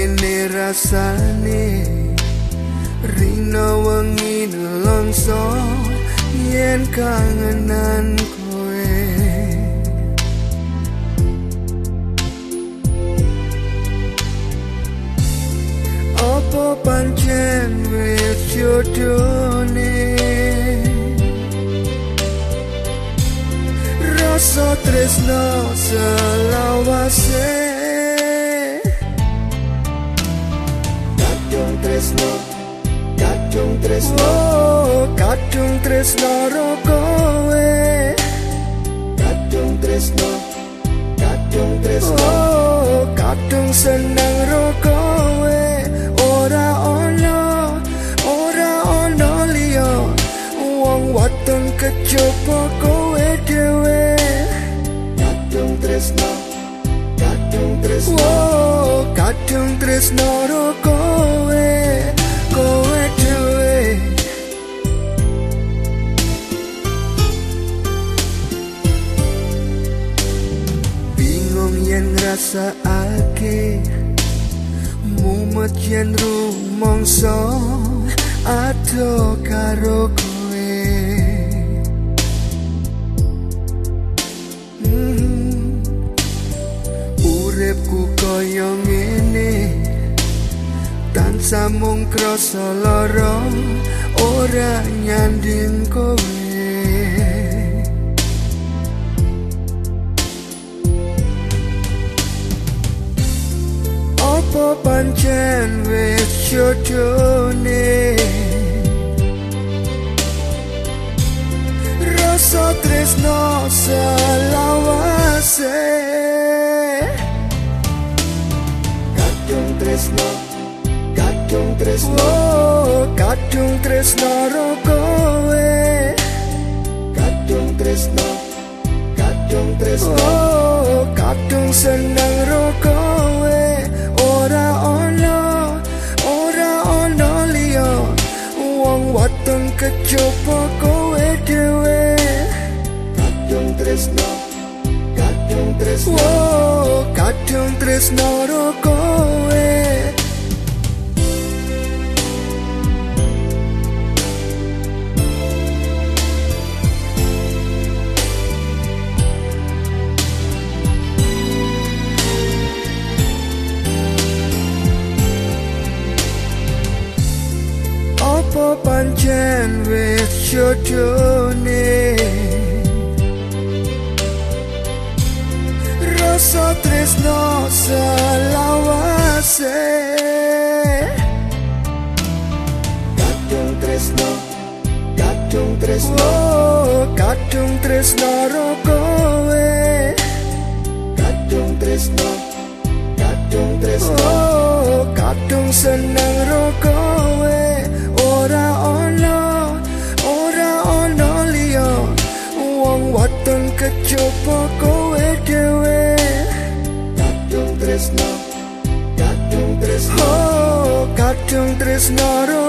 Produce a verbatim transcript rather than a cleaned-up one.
ngene rasane rina wengi nelongso yen kangenan kowe apa pancen wis jodone rasa tresno selawase kadung tresno kadung tresno oh, kadung tresno ro kowe kadung tresno kadung tresno oh, kadung seneng ro kowe ora ono ora ono liya wong wadon kejaba kowe dhewe kadung tresno kadung tresno oh, kadung tresno ro kowe kowe dhewe bingung yen ngrasakake mumet yen rumangsa ado karo kowe mm. Uripku kaya ngene tansah mung krasa lara ora nyanding kowe apa pancen wis jodone rasa tresno selawase kadung tresno kadung tresno oh, kadung tresno ro kowe kadung tresno kadung tresno oh, kadung seneng ro kowe ora ono ora ono liya wong wadon kejaba kowe dhewe kadung tresno kadung tresno oh, kadung tresno ro kowe apa pancen wis jodone rasa tresno selawase kadung tresno kadung tresno oh, kadung tresno ro kowe kadung tresno kadung tresno oh, kadung seneng ro kowe ora ono ora ono liya wong wadon kejaba kowe dhewe kadung tresno kadung tresno oh, kadung tresno ro